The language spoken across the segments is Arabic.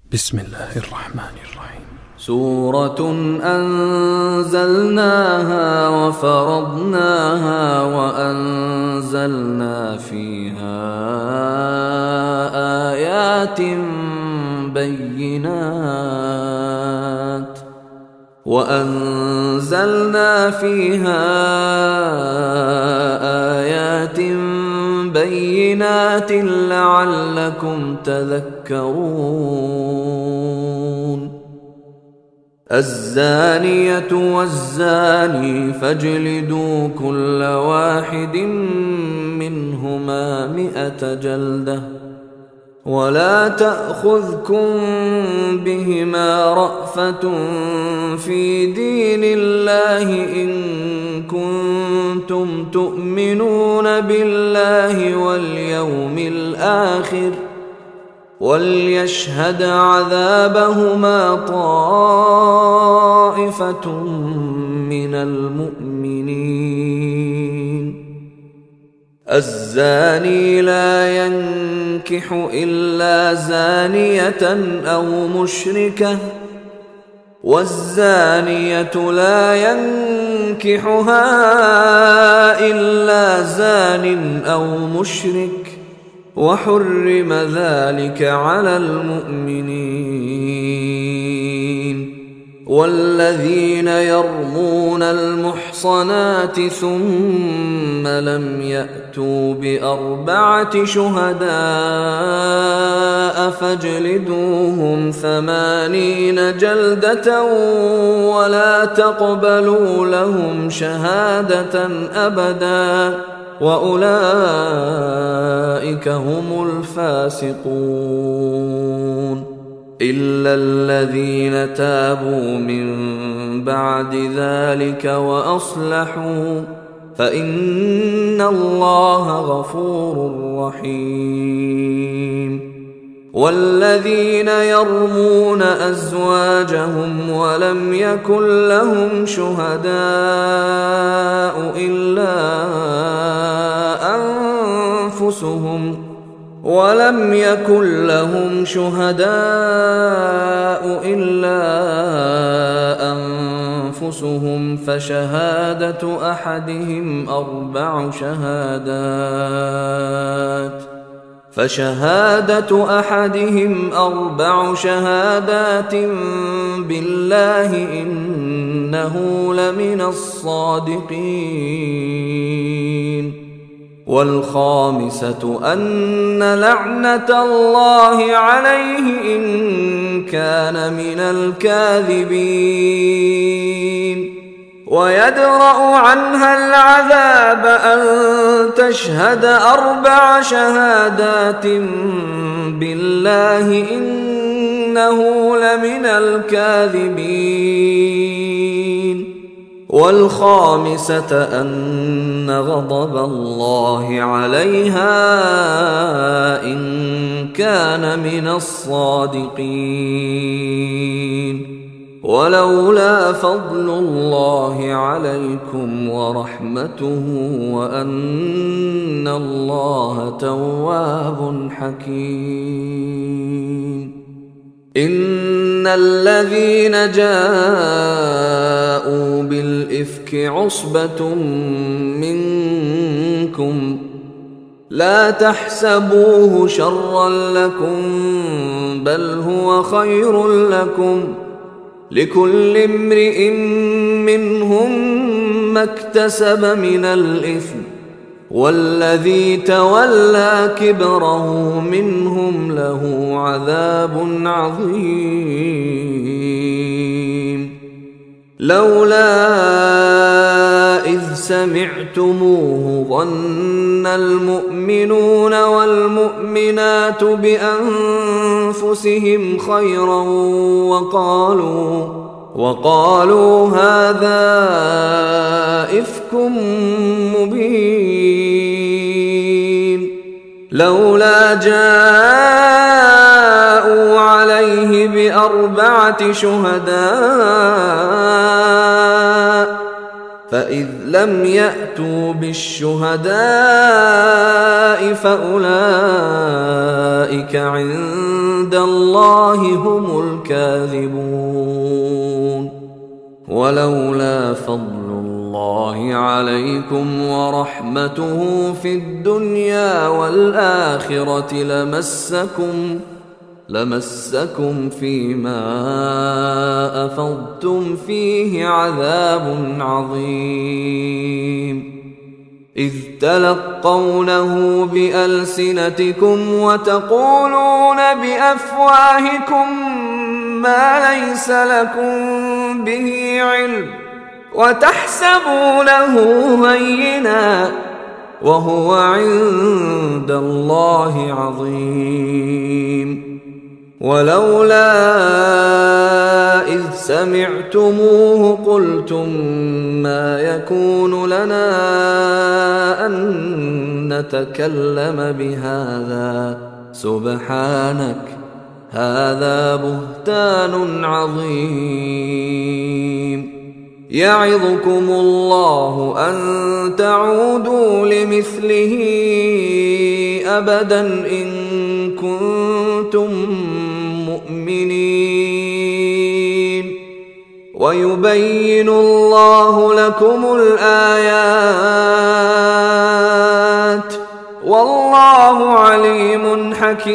بسم الله الرحمن الرحيم. سورة أنزلناها وفرضناها وأنزلنا فيها آيات بينات لعلكم تذكرون. الزانية والزاني فاجلدوا كل واحد منهما 100 جلدة ولا تأخذكم بهما رأفة في دين الله إن كنتم تؤمنون بالله واليوم الآخر وليشهد عذابهما طائفة من المؤمنين. الزاني لا ينكح إلا زانية أو مشركة والزانية لا ينكحها إلا زان أو مشرك وحرم ذلك على المؤمنين. والذين يرمون المحصنات ثم لم يأتوا ب4 شهداء فاجلدوهم 80 جلدة ولا تقبلوا لهم شهادة أبدا وأولئك هم الفاسقون. إلا الذين تابوا من بعد ذلك وأصلحوا فإن الله غفور رحيم. والذين يرمون أزواجهم ولم يكن لهم شهداء إلا أنفسهم فشهادة أحدهم 4 شهادات بالله إنه لمن الصادقين. والخامسة أن لعنة الله عليه إن كان من الكاذبين. ويدرأ عنها العذاب أن تشهد 4 شهادات بالله إنه لمن الكاذبين. والخامسة أن غضب الله عليها إن كان من الصادقين. ولولا فضل الله عليكم ورحمته وأن الله تواب حكيم. إن الذين جاءوا بالإفك عصبة منكم لا تحسبوه شرا لكم بل هو خير لكم لكل امرئ منهم ما اكتسب من الإثم والذي تولى كبره منهم له عذاب عظيم. لولا إذ سمعتموه ظن المؤمنون والمؤمنات بأنفسهم خيرا وقالوا هذا إفك مبين. لولا جاءوا عليه ب4 شهداء فإذ لم يأتوا بالشهداء فأولئك عند الله هم الكاذبون. ولولا فضل الله عليكم ورحمته في الدنيا والآخرة لمسكم فيما أفضتم فيه عذاب عظيم، إذ تلقونه بألسنتكم وتقولون بأفواهكم ما ليس لكم به علم وتحسبونه هينا وهو عند الله عظيم. ولولا إذ سمعتموه قلتم ما يكون لنا أن نتكلم بهذا سبحانك هذا بهتان عظيم. يعظكم الله أن تعودوا لمثله أبدا إن كنتم مؤمنين، ويبين الله لكم الآيات والله عليم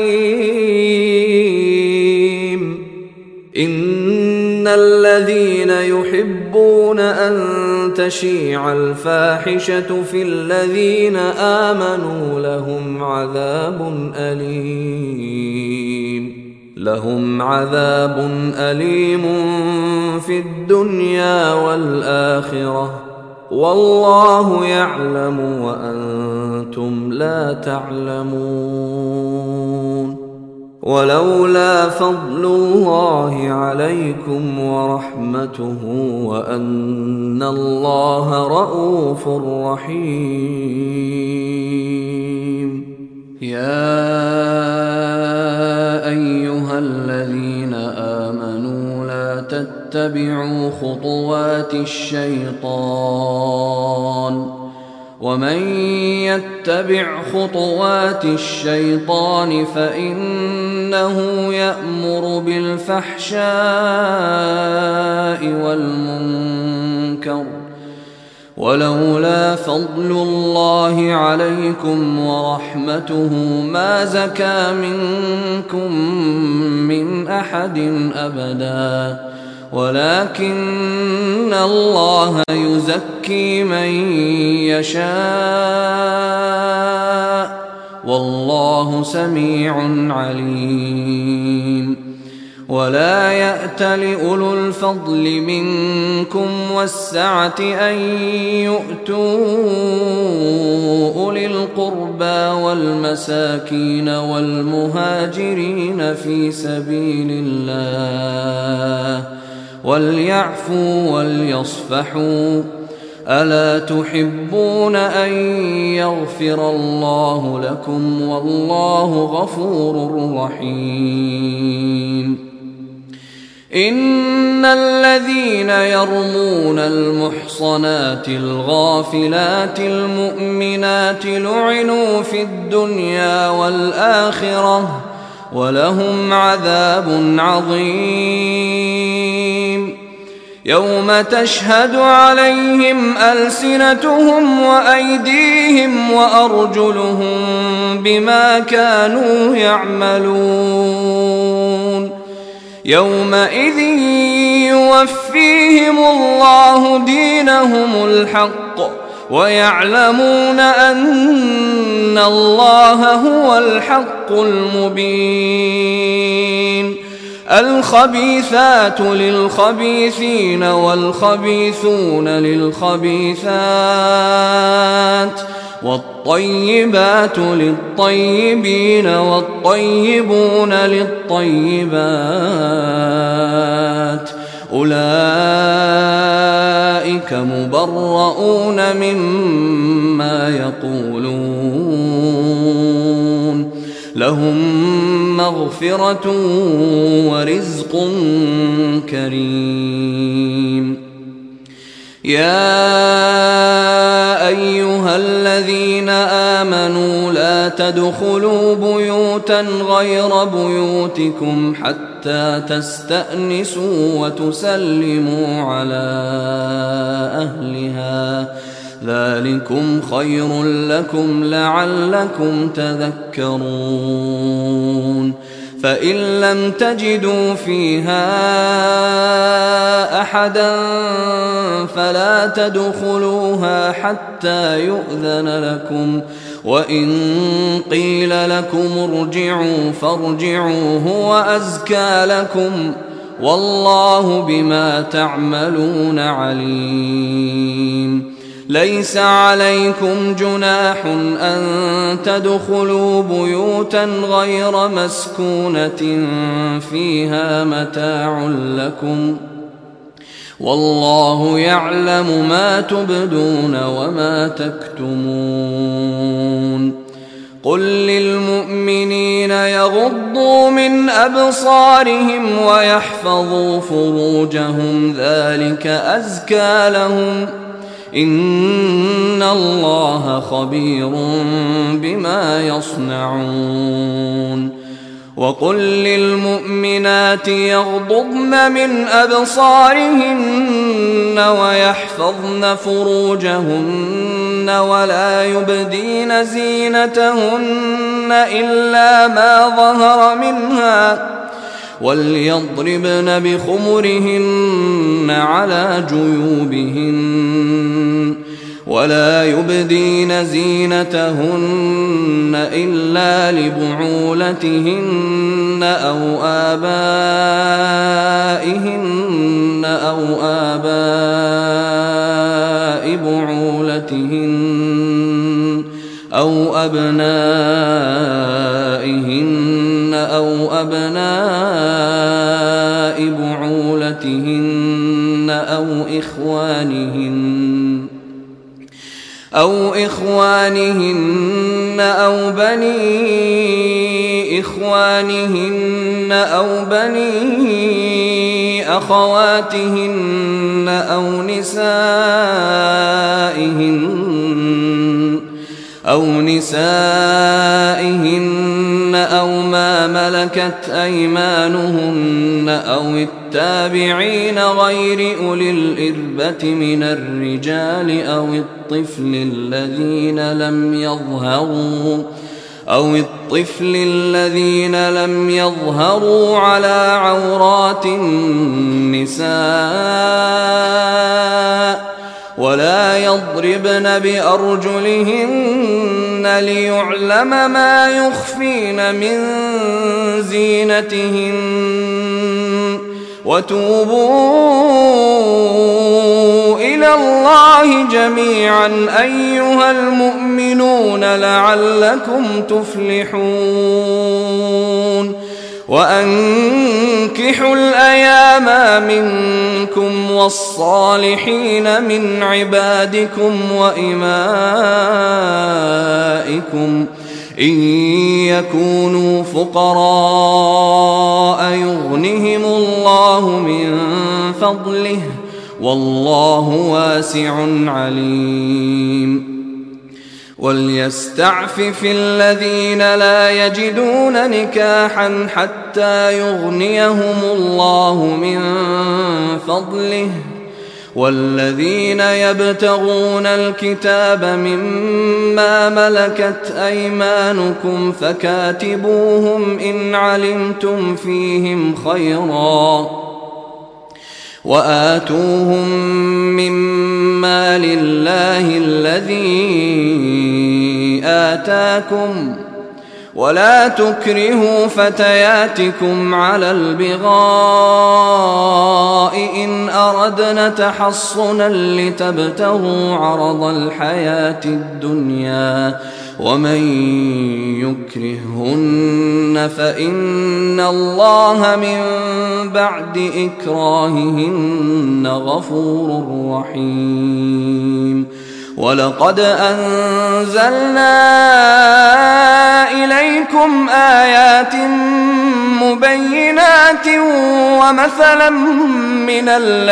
حكيم. إن الذين يحبون أن تشيع الفاحشة في الذين آمنوا لهم عذاب أليم في الدنيا والآخرة والله يعلم وأنتم لا تعلمون. ولولا فضل الله عليكم ورحمته وأن الله رءوف رحيم. يا أيها الذين آمنوا لا تتبعوا خطوات الشيطان، ومن يتبع خطوات الشيطان فإنه يأمر بالفحشاء والمنكر. ولولا فضل الله عليكم ورحمته ما زكى منكم من أحد أبدا، ولكن الله يزكي من يشاء والله سميع عليم. ولا يأت لأولو الفضل منكم والسعة أن يؤتوا أولي القربى والمساكين والمهاجرين في سبيل الله وليعفوا وليصفحوا، ألا تحبون أن يغفر الله لكم والله غفور رحيم. إن الذين يرمون المحصنات الغافلات المؤمنات لعنوا في الدنيا والآخرة ولهم عذاب عظيم. يوم تشهد عليهم ألسنتهم وأيديهم وأرجلهم بما كانوا يعملون. يومئذ يوفيهم الله دينهم الحق ويعلمون أن الله هو الحق المبين. الخبيثات للخبيثين والخبيثون للخبيثات والطيبات للطيبين والطيبون للطيبات، أولئك مبرؤون مما يقولون، لهم مغفرة ورزق كريم. يا أيها الذين آمنوا لا تدخلوا بيوتا غير بيوتكم حتى تستأنسوا وتسلموا على أهلها ذلكم خير لكم لعلكم تذكرون فإن لم تجدوا فيها أحدا فلا تدخلوها حتى يؤذن لكم وإن قيل لكم ارجعوا فارجعوا هو أزكى لكم والله بما تعملون عليم ليس عليكم جناح أن تدخلوا بيوتا غير مسكونة فيها متاع لكم والله يعلم ما تبدون وما تكتمون قل للمؤمنين يغضوا من أبصارهم ويحفظوا فروجهم ذلك أزكى لهم إن الله خبير بما يصنعون وقل للمؤمنات يغضضن من أبصارهن ويحفظن فروجهن ولا يبدين زينتهن إلا ما ظهر منها وليضربن بخمرهن على جيوبهن ولا يبدين زينتهن إلا لبعولتهن أو آباء بعولتهن أو أبنائهن أو أبناء بعولتهن أو إخوانهن أو بني إخوانهن أو بني أخواتهن أو نسائهن أو ما ملكت أيمانهن أو التابعين غير أولي الإربة من الرجال أو الطفل الذين لم يظهروا على عورات النساء ولا يضربن بأرجلهن ليعلم ما يخفين من زينتهن وتوبوا إلى الله جميعا أيها المؤمنون لعلكم تفلحون وأنكحوا الأيام منكم والصالحين من عبادكم وإمائكم إن يكونوا فقراء يغنهم الله من فضله والله واسع عليم وليستعفف الذين لا يجدون نكاحا حتى يغنيهم الله من فضله والذين يبتغون الكتاب مما ملكت أيمانكم فكاتبوهم إن علمتم فيهم خيرا وآتوهم مما لله الذي آتاكم ولا تكرهوا فتياتكم على البغاء إن أردنا تحصنا لتبتغوا عرض الحياة الدنيا ومن يكرههن فإن الله من بعد إكراههن غفور رحيم ولقد أنزلنا إليكم آيات بينات ومثلا من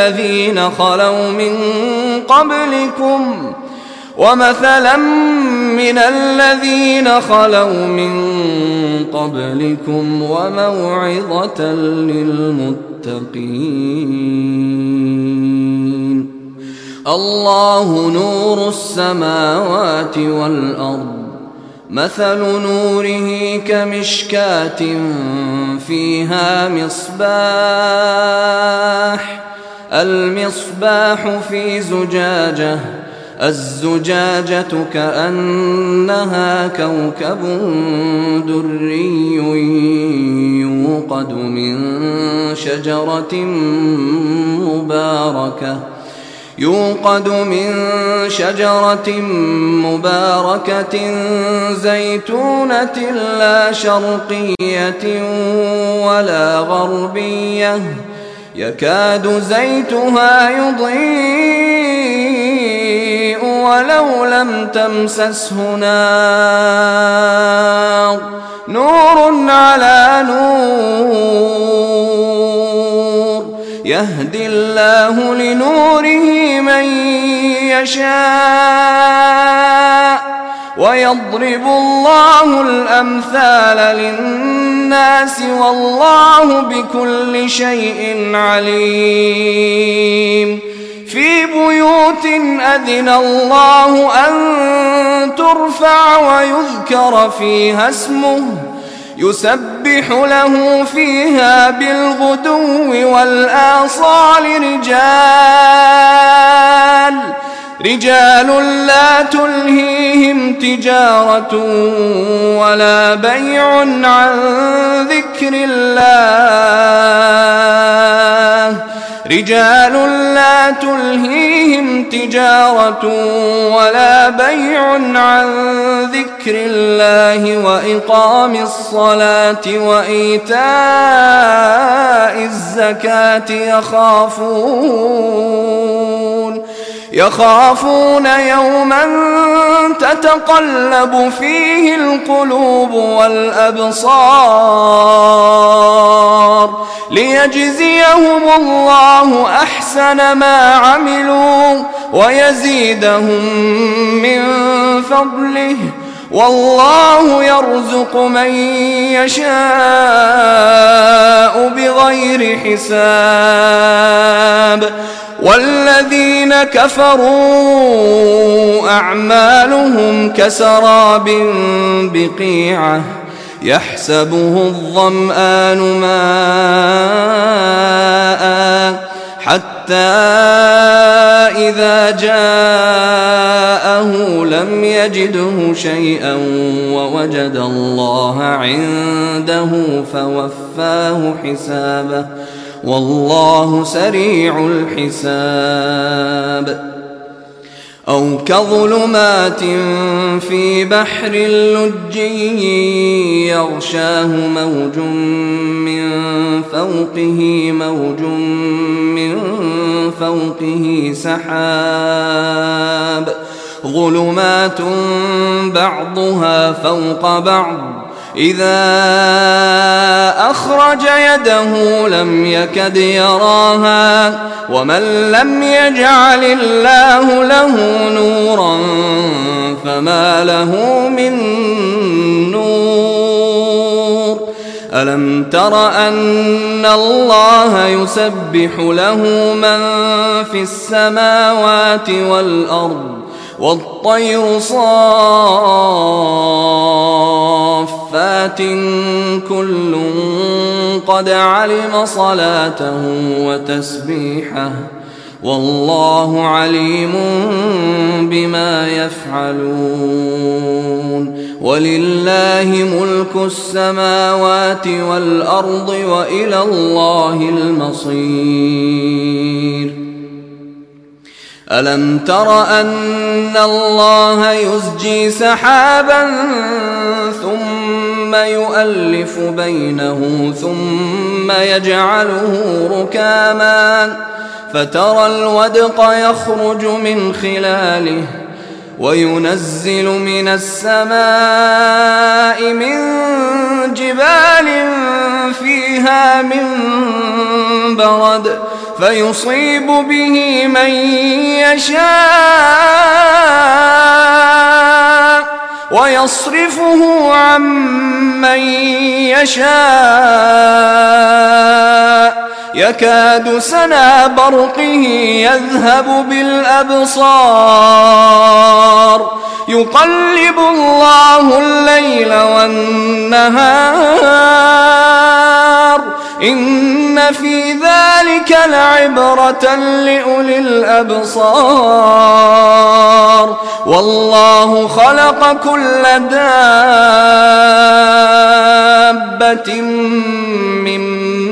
الذين خلوا من قبلكم وموعظة للمتقين. الله نور السماوات والأرض، مثل نوره كمشكاة فيها المصباح في زجاجة، الزجاجة كأنها كوكب دري يوقد من شجرة مباركة زيتونة لا شرقية ولا غربية، يكاد زيتها يضيء ولو لم تمسسه نار، نور على نور، يهدي الله لنوره من يشاء، ويضرب الله الأمثال للناس والله بكل شيء عليم. في بيوت أذن الله أن ترفع ويذكر فيها اسمه يسبح له فيها بالغدو والآصال رجال لا تلهيهم تجارة ولا بيع عن ذكر الله وإقام الصلاة وإيتاء الزكاة يخافون يوما تتقلب فيه القلوب والأبصار، ليجزيهم الله أحسن ما عملوا ويزيدهم من فضله، والله يرزق من يشاء بغير حساب. والذين كفروا أعمالهم كسراب بقيعة يحسبه الظمآن ماء حتى إذا جاءه لم يجده شيئا ووجد الله عنده فوفاه حسابه، والله سريع الحساب. أو كظلمات في بحر لجي يغشاه موج من فوقه سحاب، ظلمات بعضها فوق بعض، إذا أخرج يده لم يكد يراها، ومن لم يجعل الله له نورا فما له من نور. ألم تر أن الله يسبح له من في السماوات والأرض والطير صافات كل قد علم صلاته وتسبيحه، والله عليم بما يفعلون. ولله ملك السماوات والأرض وإلى الله المصير. ألم تر أن الله يزجي سحابا ثم يؤلف بينه ثم يجعله ركاما فترى الودق يخرج من خلاله، وينزل من السماء من جبال فيها برد فيصيب به من يشاء ويصرفه عن من يشاء يكاد سنا برقه يذهب بالأبصار يقلب الله الليل والنهار إن في ذلك لعبرة لأولي الأبصار والله خلق كل دابة من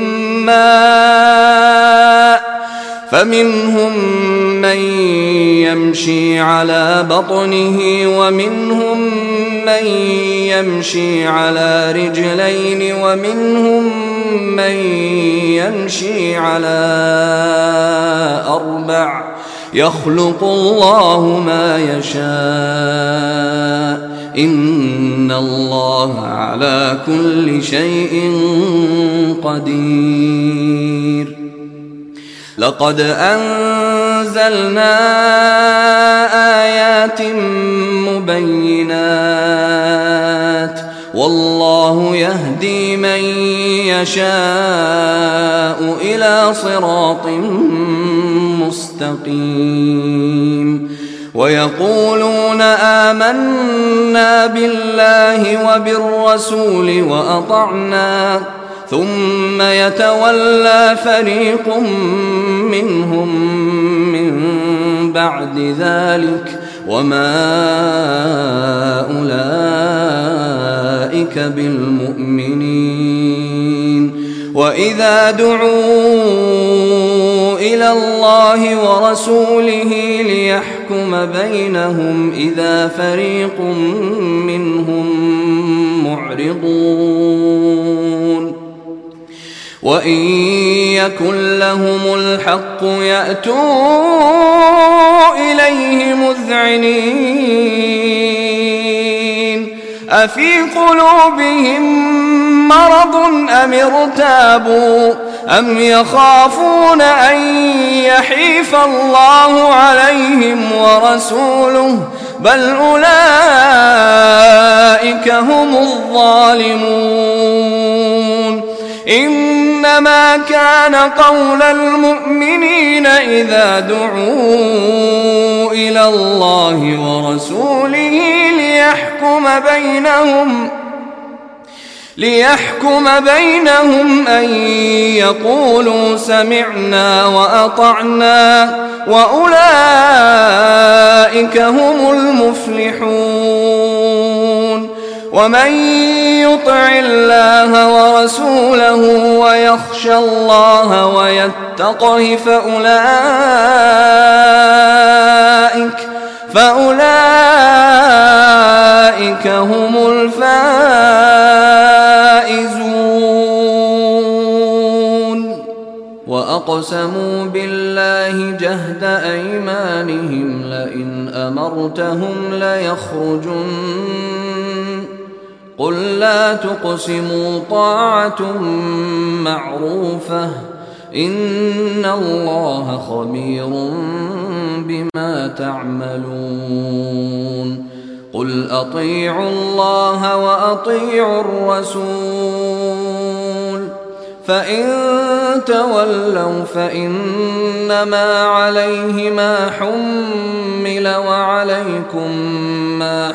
ماء فمنهم من يمشي على بطنه ومنهم من يمشي على رجلين ومنهم من يمشي على أربع يخلق الله ما يشاء إن الله على كل شيء قدير لقد أنزلنا آيات مبينات والله يهدي من يشاء إلى صراط مستقيم ويقولون آمنا بالله وبالرسول وأطعنا ثم يتولى فريق منهم من بعد ذلك وما أولئك بالمؤمنين وإذا دعوا إلى الله ورسوله ليحكم بينهم إذا فريق منهم معرضون وإن يكن لهم الحق يأتوا إليه مذعنين أفي قلوبهم مرض أم ارتابوا أم يخافون أن يحيف الله عليهم ورسوله بل أولئك هم الظالمون إنما كان قول المؤمنين إذا دعوا إلى الله ورسوله ليحكم بينهم أن يقولوا سمعنا وأطعنا وأولئك هم المفلحون ومن يطع الله ورسوله ويخشى الله ويتقه فأولئك هم الفائزون وأقسموا بالله جهد أيمانهم لئن أمرتهم ليخرجن قل لا تقسموا طاعة معروفة إن الله خبير بما تعملون قل أطيعوا الله وأطيعوا الرسول فإن تولوا فإنما عليه ما حمل وعليكم ما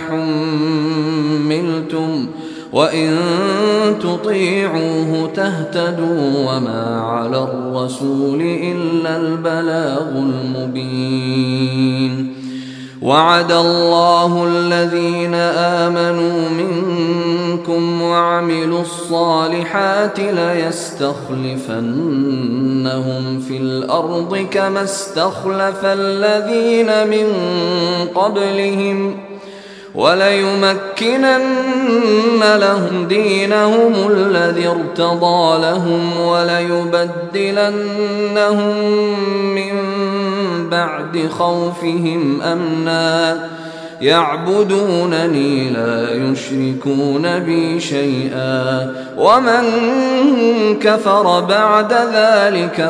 حملتم وإن تطيعوه تهتدوا وما على الرسول إلا البلاغ المبين وعد الله الذين آمنوا منكم وعملوا الصالحات ليستخلفنهم في الأرض كما استخلف الذين من قبلهم وليمكنن لهم دينهم الذي ارتضى لهم وليبدلنهم من بعد خوفهم أمنا يعبدونني لا يشركون بي شيئا ومن كفر بعد ذلك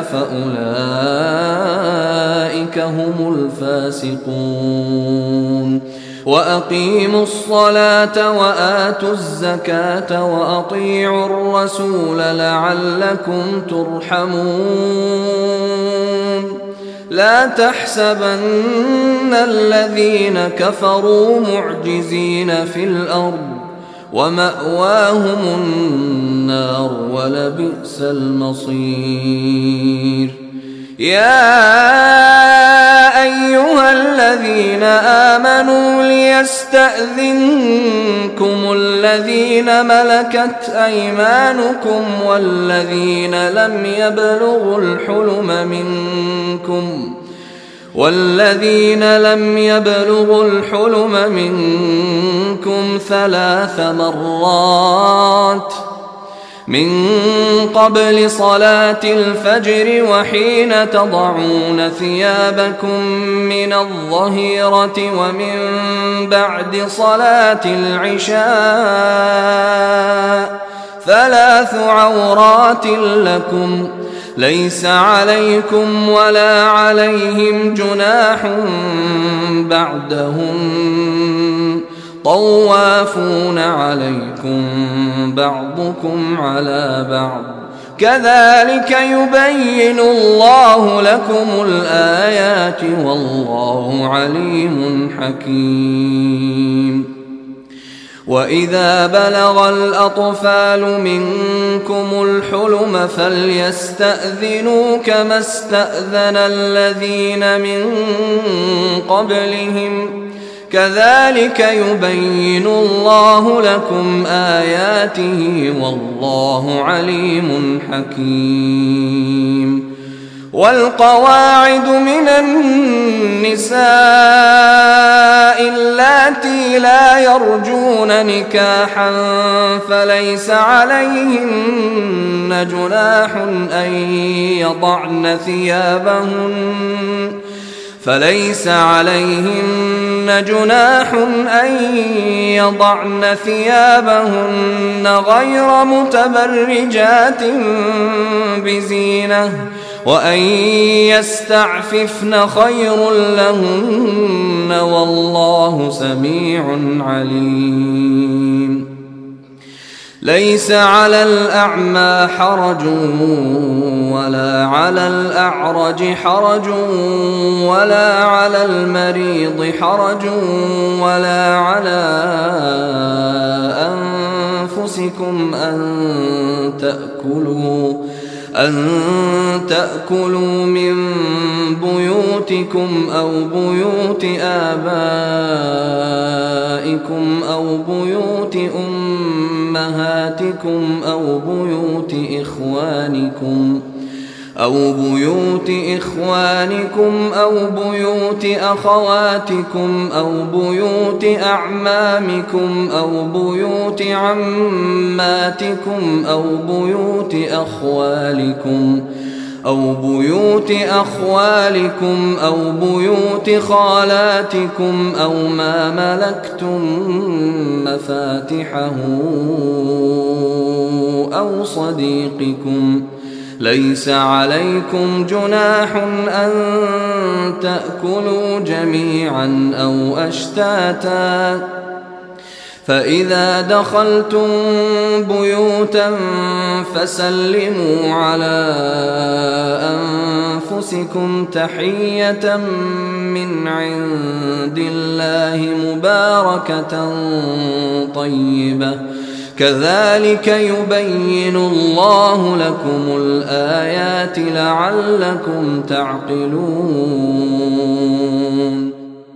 فأولئك هم الفاسقون وأقيموا الصلاة وآتوا الزكاة وأطيعوا الرسول لعلكم ترحمون لا تحسبن الذين كفروا معجزين في الأرض ومأواهم النار ولبئس المصير يا أيها الذين آمنوا ليستأذنكم الذين ملكت أيمانكم والذين لم يبلغوا الحلم منكم 3 مرات من قبل صلاة الفجر وحين تضعون ثيابكم من الظهيرة ومن بعد صلاة العشاء 3 عورات لكم ليس عليكم ولا عليهم جناح بعدهم طوافون عليكم بعضكم على بعض كذلك يبين الله لكم الآيات والله عليم حكيم وإذا بلغ الأطفال منكم الحلم فليستأذنوا كما استأذن الذين من قبلهم كذلك يبين الله لكم آياته والله عليم حكيم والقواعد من النساء اللاتي لا يرجون نكاحا فليس عليهن جناح أن يضعن ثيابهن غير متبرجات بزينة وأن يستعففن خير لهن والله سميع عليم ليس على الأعمى حرج ولا على الأعرج حرج ولا على المريض حرج ولا على أنفسكم أن تأكلوا من بيوتكم أو بيوت آبائكم أو بيوت أمهاتكم أو بيوت إخوانكم أو بيوت أخواتكم أو بيوت أعمامكم أو بيوت عماتكم أو بيوت أخوالكم أو بيوت خالاتكم أو ما ملكتم مفاتحه أو صديقكم ليس عليكم جناح أن تأكلوا جميعا أو أشتاتا فإذا دخلتم بيوتا فسلموا على أنفسكم تحية من عند الله مباركة طيبة كذلك يبين الله لكم الآيات لعلكم تعقلون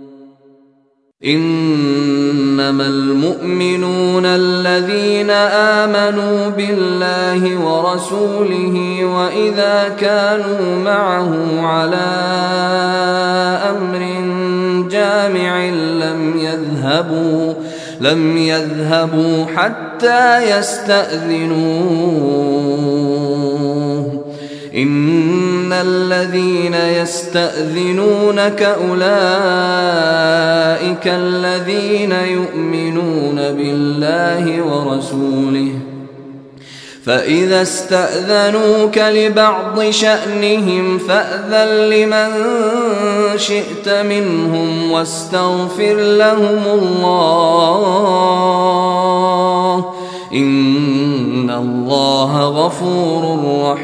إنما المؤمنون الذين آمنوا بالله ورسوله وإذا كانوا معه على أمر جامع لم يذهبوا حتى يستأذنوه إن الذين يستأذنونك أولئك الذين يؤمنون بالله ورسوله فإذا استأذنوك لبعض شأنهم فأذن لمن شئت منهم واستغفر لهم الله إن الله غفور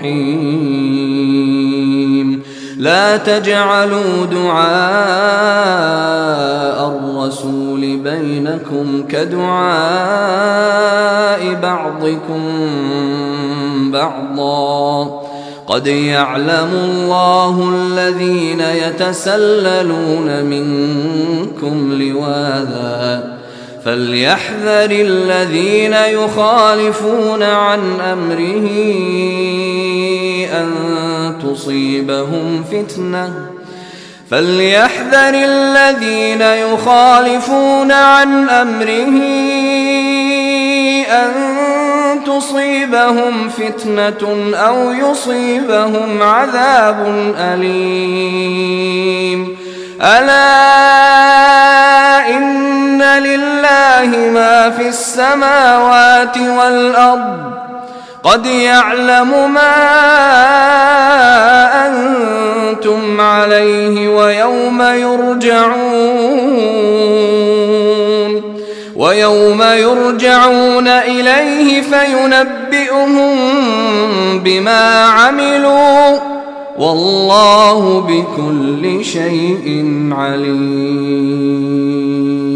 رحيم. لا تجعلوا دعاء الرسول بينكم كدعاء بعضكم بعضا قد يعلم الله الذين يتسللون منكم لواذا فليحذر الذين يخالفون عن أمره أن تصيبهم فتنة أو يصيبهم عذاب أليم. ألا إن لله ما في السماوات والأرض قد يعلم ما أنتم عليه ويوم يرجعون إليه فينبئهم بما عملوا والله بكل شيء عليم.